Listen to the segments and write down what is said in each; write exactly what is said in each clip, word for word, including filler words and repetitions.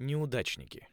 Неудачники.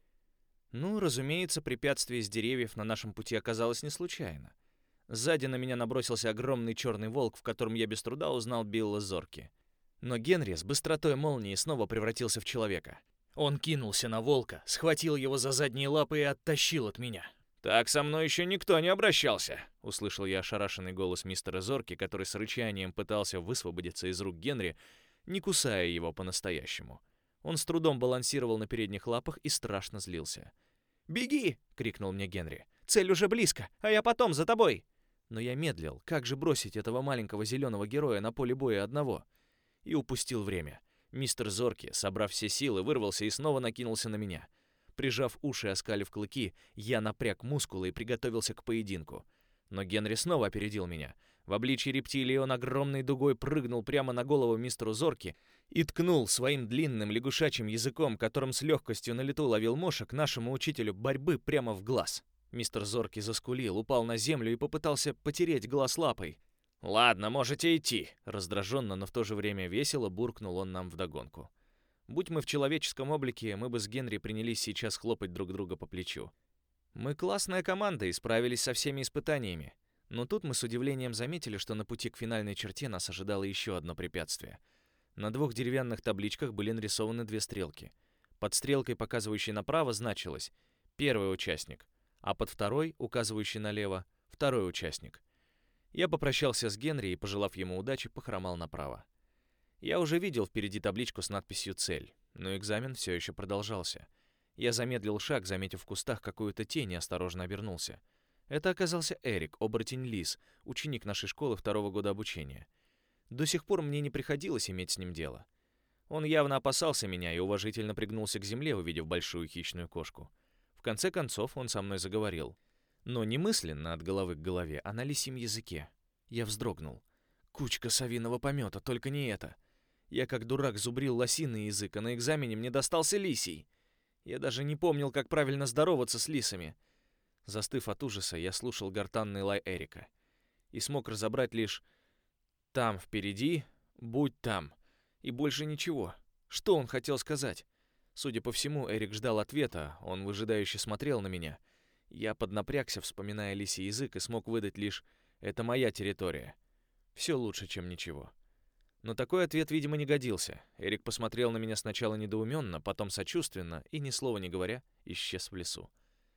Ну, разумеется, препятствие из деревьев на нашем пути оказалось не случайно. Сзади на меня набросился огромный черный волк, в котором я без труда узнал Билла Зорки. Но Генри с быстротой молнии снова превратился в человека. Он кинулся на волка, схватил его за задние лапы и оттащил от меня. «Так со мной еще никто не обращался!» — услышал я ошарашенный голос мистера Зорки, который с рычанием пытался высвободиться из рук Генри, не кусая его по-настоящему. Он с трудом балансировал на передних лапах и страшно злился. «Беги!» — крикнул мне Генри. «Цель уже близко, а я потом за тобой!» Но я медлил, как же бросить этого маленького зеленого героя на поле боя одного? И упустил время. Мистер Зорки, собрав все силы, вырвался и снова накинулся на меня. Прижав уши и оскалив клыки, я напряг мускулы и приготовился к поединку. Но Генри снова опередил меня. В обличье рептилии он огромной дугой прыгнул прямо на голову мистеру Зорки и ткнул своим длинным лягушачьим языком, которым с легкостью на лету ловил мошек, нашему учителю борьбы прямо в глаз. Мистер Зорки заскулил, упал на землю и попытался потереть глаз лапой. «Ладно, можете идти», — раздраженно, но в то же время весело буркнул он нам вдогонку. Будь мы в человеческом облике, мы бы с Генри принялись сейчас хлопать друг друга по плечу. Мы классная команда и справились со всеми испытаниями. Но тут мы с удивлением заметили, что на пути к финальной черте нас ожидало еще одно препятствие. На двух деревянных табличках были нарисованы две стрелки. Под стрелкой, показывающей направо, значилось «первый участник», а под второй, указывающей налево, «второй участник». Я попрощался с Генри и, пожелав ему удачи, похромал направо. Я уже видел впереди табличку с надписью «Цель», но экзамен все еще продолжался. Я замедлил шаг, заметив в кустах какую-то тень, и осторожно обернулся. Это оказался Эрик, оборотень-лис, ученик нашей школы второго года обучения. До сих пор мне не приходилось иметь с ним дело. Он явно опасался меня и уважительно пригнулся к земле, увидев большую хищную кошку. В конце концов он со мной заговорил. Но не мысленно от головы к голове, а на лисьем языке. Я вздрогнул. Кучка совиного помета, только не это. Я как дурак зубрил лосиный язык, а на экзамене мне достался лисий. Я даже не помнил, как правильно здороваться с лисами. Застыв от ужаса, я слушал гортанный лай Эрика. И смог разобрать лишь «там впереди, будь там». И больше ничего. Что он хотел сказать? Судя по всему, Эрик ждал ответа, он выжидающе смотрел на меня. Я поднапрягся, вспоминая лисий язык, и смог выдать лишь «это моя территория». Все лучше, чем ничего. Но такой ответ, видимо, не годился. Эрик посмотрел на меня сначала недоуменно, потом сочувственно и, ни слова не говоря, исчез в лесу.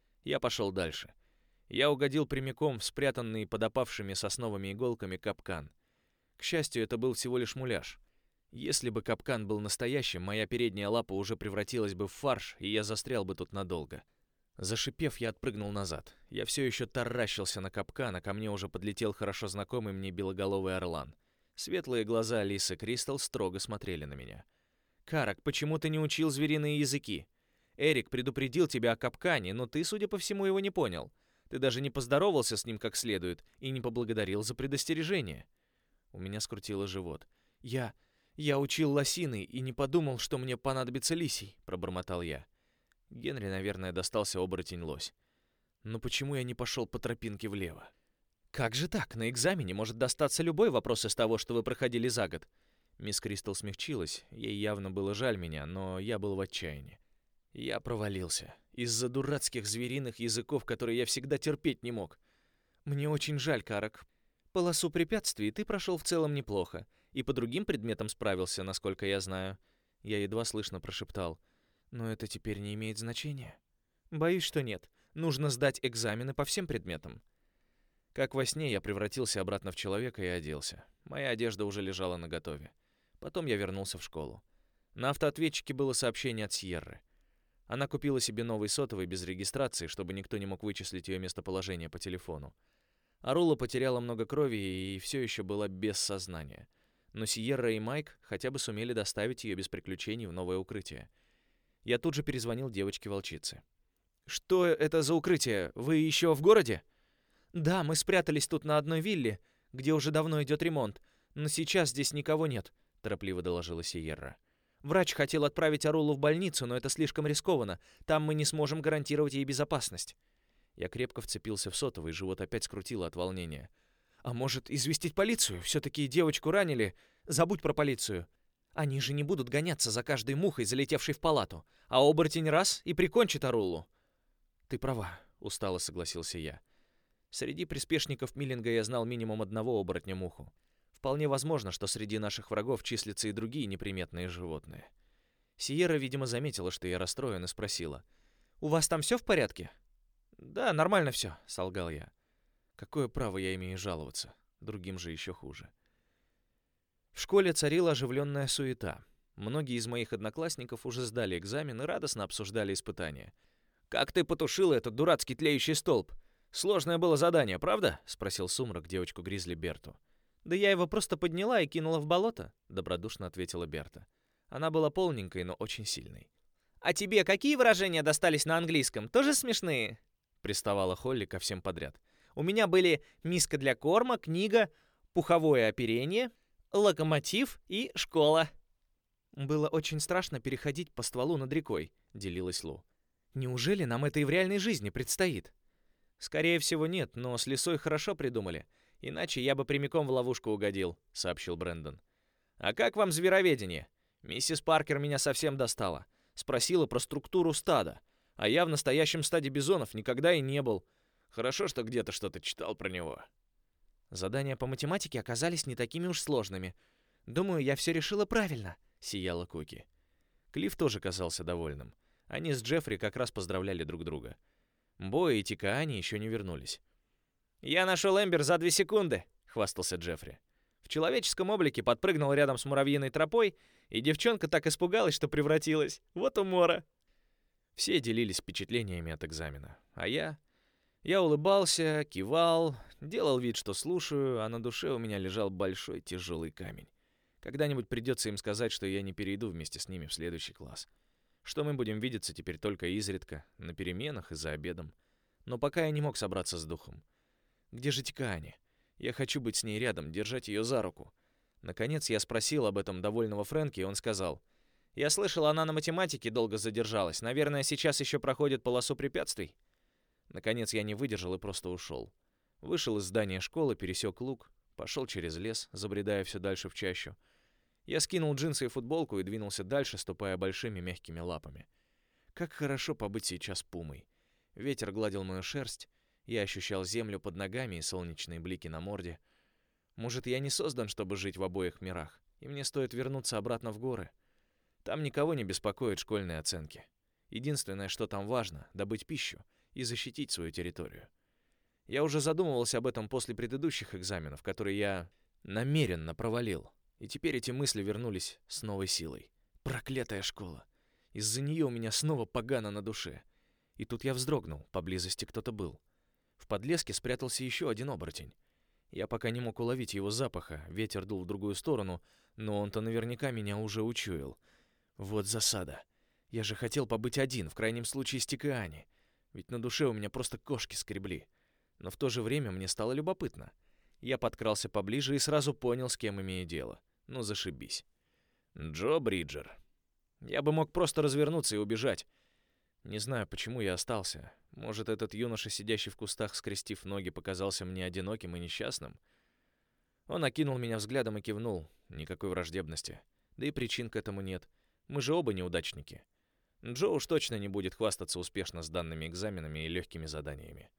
Я пошел дальше. Я угодил прямиком в спрятанный под опавшими сосновыми иголками капкан. К счастью, это был всего лишь муляж. Если бы капкан был настоящим, моя передняя лапа уже превратилась бы в фарш, и я застрял бы тут надолго. Зашипев, я отпрыгнул назад. Я все еще таращился на капкан, а ко мне уже подлетел хорошо знакомый мне белоголовый орлан. Светлые глаза Алисы Кристал строго смотрели на меня. «Карак, почему ты не учил звериные языки? Эрик предупредил тебя о капкане, но ты, судя по всему, его не понял. Ты даже не поздоровался с ним как следует и не поблагодарил за предостережение». У меня скрутило живот. «Я... я учил лосиный и не подумал, что мне понадобится лисий», — пробормотал я. Генри, наверное, достался оборотень-лось. Но почему я не пошел по тропинке влево? «Как же так? На экзамене может достаться любой вопрос из того, что вы проходили за год». Мисс Кристал смягчилась, ей явно было жаль меня, но я был в отчаянии. Я провалился. Из-за дурацких звериных языков, которые я всегда терпеть не мог. Мне очень жаль, Карак. Полосу препятствий ты прошел в целом неплохо. И по другим предметам справился, насколько я знаю. Я едва слышно прошептал. Но это теперь не имеет значения. Боюсь, что нет. Нужно сдать экзамены по всем предметам. Как во сне я превратился обратно в человека и оделся. Моя одежда уже лежала наготове. Потом я вернулся в школу. На автоответчике было сообщение от Сьерры. Она купила себе новый сотовый без регистрации, чтобы никто не мог вычислить ее местоположение по телефону. Арула потеряла много крови и все еще была без сознания. Но Сьерра и Майк хотя бы сумели доставить ее без приключений в новое укрытие. Я тут же перезвонил девочке-волчице. «Что это за укрытие? Вы еще в городе?» «Да, мы спрятались тут на одной вилле, где уже давно идет ремонт, но сейчас здесь никого нет», — торопливо доложила Сьерра. «Врач хотел отправить Арулу в больницу, но это слишком рискованно. Там мы не сможем гарантировать ей безопасность». Я крепко вцепился в сотовый, живот опять скрутило от волнения. «А может, известить полицию? Все-таки девочку ранили. Забудь про полицию. Они же не будут гоняться за каждой мухой, залетевшей в палату, а оборотень раз и прикончит Аруллу. Ты права, устало согласился я. Среди приспешников Миллинга я знал минимум одного оборотня-муху. Вполне возможно, что среди наших врагов числятся и другие неприметные животные. Сиерра, видимо, заметила, что я расстроен, и спросила: «У вас там все в порядке?» «Да, нормально все», — солгал я. Какое право я имею жаловаться? Другим же еще хуже. В школе царила оживленная суета. Многие из моих одноклассников уже сдали экзамен и радостно обсуждали испытания. «Как ты потушил этот дурацкий тлеющий столб? Сложное было задание, правда?» — спросил Сумрак девочку Гризли Берту. «Да я его просто подняла и кинула в болото», — добродушно ответила Берта. Она была полненькой, но очень сильной. «А тебе какие выражения достались на английском? Тоже смешные?» — приставала Холли ко всем подряд. «У меня были миска для корма, книга, пуховое оперение, локомотив и школа». «Было очень страшно переходить по стволу над рекой», — делилась Лу. «Неужели нам это и в реальной жизни предстоит?» «Скорее всего, нет, но с лисой хорошо придумали. Иначе я бы прямиком в ловушку угодил», — сообщил Брэндон. «А как вам звероведение? Миссис Паркер меня совсем достала. Спросила про структуру стада. А я в настоящем стаде бизонов никогда и не был. Хорошо, что где-то что-то читал про него». «Задания по математике оказались не такими уж сложными. Думаю, я все решила правильно», — сияла Куки. Клифф тоже казался довольным. Они с Джеффри как раз поздравляли друг друга. Бо и Тикаани еще не вернулись. «Я нашел Эмбер за две секунды», — хвастался Джеффри. В человеческом облике подпрыгнул рядом с муравьиной тропой, и девчонка так испугалась, что превратилась. Вот умора. Все делились впечатлениями от экзамена. А я... Я улыбался, кивал, делал вид, что слушаю, а на душе у меня лежал большой тяжелый камень. Когда-нибудь придется им сказать, что я не перейду вместе с ними в следующий класс. Что мы будем видеться теперь только изредка, на переменах и за обедом. Но пока я не мог собраться с духом. Где же Тикаани? Я хочу быть с ней рядом, держать ее за руку. Наконец я спросил об этом довольного Фрэнки, и он сказал: «Я слышал, она на математике долго задержалась. Наверное, сейчас еще проходит полосу препятствий». Наконец я не выдержал и просто ушел. Вышел из здания школы, пересек луг, пошел через лес, забредая все дальше в чащу. Я скинул джинсы и футболку и двинулся дальше, ступая большими мягкими лапами. Как хорошо побыть сейчас пумой. Ветер гладил мою шерсть, я ощущал землю под ногами и солнечные блики на морде. Может, я не создан, чтобы жить в обоих мирах, и мне стоит вернуться обратно в горы. Там никого не беспокоят школьные оценки. Единственное, что там важно — добыть пищу и защитить свою территорию. Я уже задумывался об этом после предыдущих экзаменов, которые я намеренно провалил. И теперь эти мысли вернулись с новой силой. Проклятая школа. Из-за нее у меня снова погано на душе. И тут я вздрогнул, поблизости кто-то был. В подлеске спрятался еще один оборотень. Я пока не мог уловить его запаха, ветер дул в другую сторону, но он-то наверняка меня уже учуял. Вот засада. Я же хотел побыть один, в крайнем случае с Тикаани. Ведь на душе у меня просто кошки скребли. Но в то же время мне стало любопытно. Я подкрался поближе и сразу понял, с кем имею дело. Ну, зашибись. Джо Бриджер. Я бы мог просто развернуться и убежать. Не знаю, почему я остался. Может, этот юноша, сидящий в кустах, скрестив ноги, показался мне одиноким и несчастным? Он окинул меня взглядом и кивнул. Никакой враждебности. Да и причин к этому нет. Мы же оба неудачники. Джо уж точно не будет хвастаться успешно сданными экзаменами и легкими заданиями.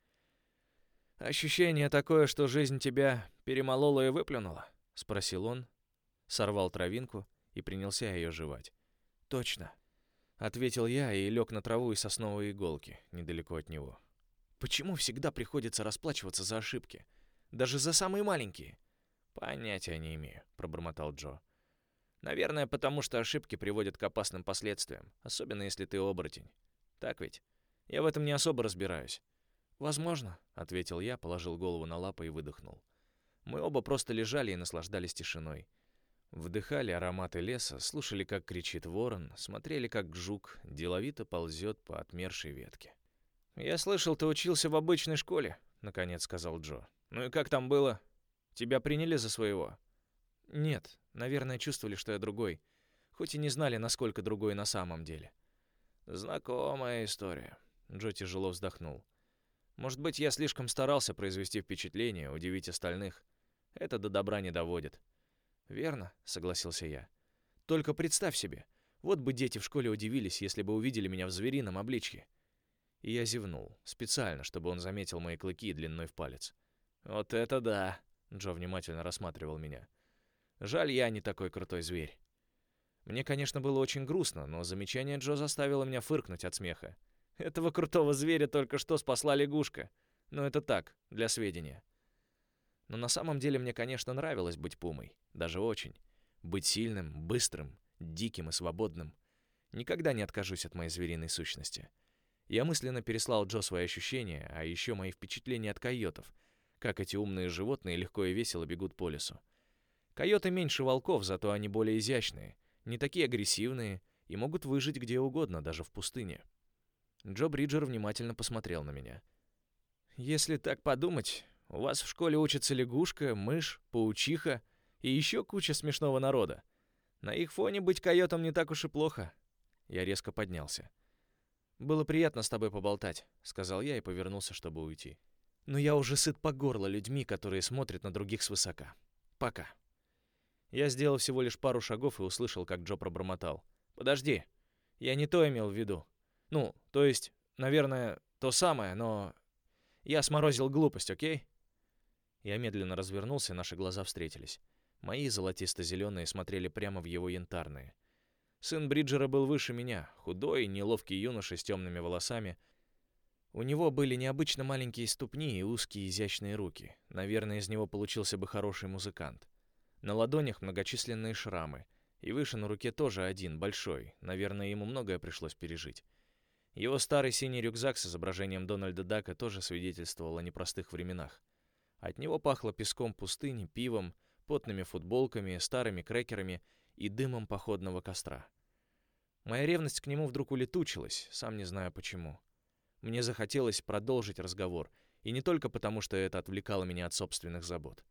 «Ощущение такое, что жизнь тебя перемолола и выплюнула?» — спросил он, сорвал травинку и принялся ее жевать. «Точно», — ответил я и лег на траву и сосновые иголки недалеко от него. «Почему всегда приходится расплачиваться за ошибки? Даже за самые маленькие?» «Понятия не имею», — пробормотал Джо. «Наверное, потому что ошибки приводят к опасным последствиям, особенно если ты оборотень. Так ведь? Я в этом не особо разбираюсь». «Возможно», — ответил я, положил голову на лапы и выдохнул. Мы оба просто лежали и наслаждались тишиной. Вдыхали ароматы леса, слушали, как кричит ворон, смотрели, как жук деловито ползет по отмершей ветке. «Я слышал, ты учился в обычной школе», — наконец сказал Джо. «Ну и как там было? Тебя приняли за своего?» «Нет, наверное, чувствовали, что я другой, хоть и не знали, насколько другой на самом деле». «Знакомая история», — Джо тяжело вздохнул. «Может быть, я слишком старался произвести впечатление, удивить остальных. Это до добра не доводит». «Верно», — согласился я. Только представь себе, вот бы дети в школе удивились, если бы увидели меня в зверином обличье». И я зевнул, специально, чтобы он заметил мои клыки длиной в палец. «Вот это да!» — Джо внимательно рассматривал меня. «Жаль, я не такой крутой зверь». Мне, конечно, было очень грустно, но замечание Джо заставило меня фыркнуть от смеха. Этого крутого зверя только что спасла лягушка. Но это так, для сведения. Но на самом деле мне, конечно, нравилось быть пумой. Даже очень. Быть сильным, быстрым, диким и свободным. Никогда не откажусь от моей звериной сущности. Я мысленно переслал Джо свои ощущения, а еще мои впечатления от койотов. Как эти умные животные легко и весело бегут по лесу. Койоты меньше волков, зато они более изящные, не такие агрессивные и могут выжить где угодно, даже в пустыне. Джо Бриджер внимательно посмотрел на меня. «Если так подумать, у вас в школе учатся лягушка, мышь, паучиха и еще куча смешного народа. На их фоне быть койотом не так уж и плохо». Я резко поднялся. «Было приятно с тобой поболтать», — сказал я и повернулся, чтобы уйти. «Но я уже сыт по горло людьми, которые смотрят на других свысока. Пока». Я сделал всего лишь пару шагов и услышал, как Джо пробормотал. «Подожди, я не то имел в виду. Ну, то есть, наверное, то самое, но... Я сморозил глупость, окей?» Я медленно развернулся, наши глаза встретились. Мои золотисто-зеленые смотрели прямо в его янтарные. Сын Бриджера был выше меня, худой, неловкий юноша с темными волосами. У него были необычно маленькие ступни и узкие изящные руки. Наверное, из него получился бы хороший музыкант. На ладонях многочисленные шрамы. И выше на руке тоже один, большой. Наверное, ему многое пришлось пережить. Его старый синий рюкзак с изображением Дональда Дака тоже свидетельствовал о непростых временах. От него пахло песком пустыни, пивом, потными футболками, старыми крекерами и дымом походного костра. Моя ревность к нему вдруг улетучилась, сам не знаю почему. Мне захотелось продолжить разговор, и не только потому, что это отвлекало меня от собственных забот.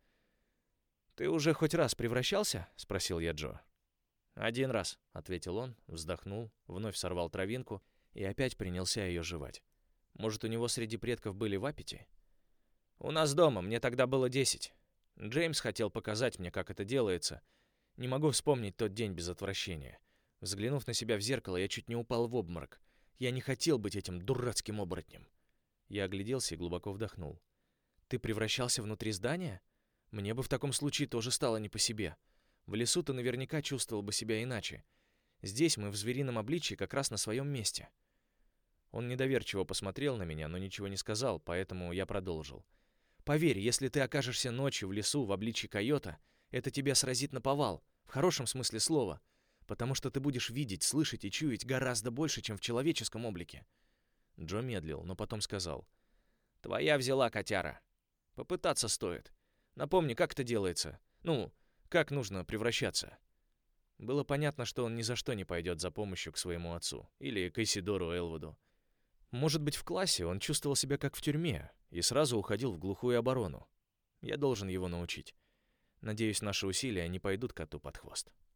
«Ты уже хоть раз превращался?» — спросил я Джо. «Один раз», — ответил он, вздохнул, вновь сорвал травинку и опять принялся ее жевать. Может, у него среди предков были вапити? «У нас дома, мне тогда было десять. Джеймс хотел показать мне, как это делается. Не могу вспомнить тот день без отвращения. Взглянув на себя в зеркало, я чуть не упал в обморок. Я не хотел быть этим дурацким оборотнем». Я огляделся и глубоко вдохнул. «Ты превращался внутри здания? Мне бы в таком случае тоже стало не по себе. В лесу ты наверняка чувствовал бы себя иначе. Здесь мы в зверином обличье как раз на своем месте». Он недоверчиво посмотрел на меня, но ничего не сказал, поэтому я продолжил. «Поверь, если ты окажешься ночью в лесу в обличье койота, это тебя сразит наповал, в хорошем смысле слова, потому что ты будешь видеть, слышать и чуять гораздо больше, чем в человеческом облике». Джо медлил, но потом сказал. «Твоя взяла, котяра. Попытаться стоит. Напомни, как это делается? Ну, как нужно превращаться?» Было понятно, что он ни за что не пойдет за помощью к своему отцу или к Исидору Элвуду. Может быть, в классе он чувствовал себя как в тюрьме и сразу уходил в глухую оборону. Я должен его научить. Надеюсь, наши усилия не пойдут коту под хвост.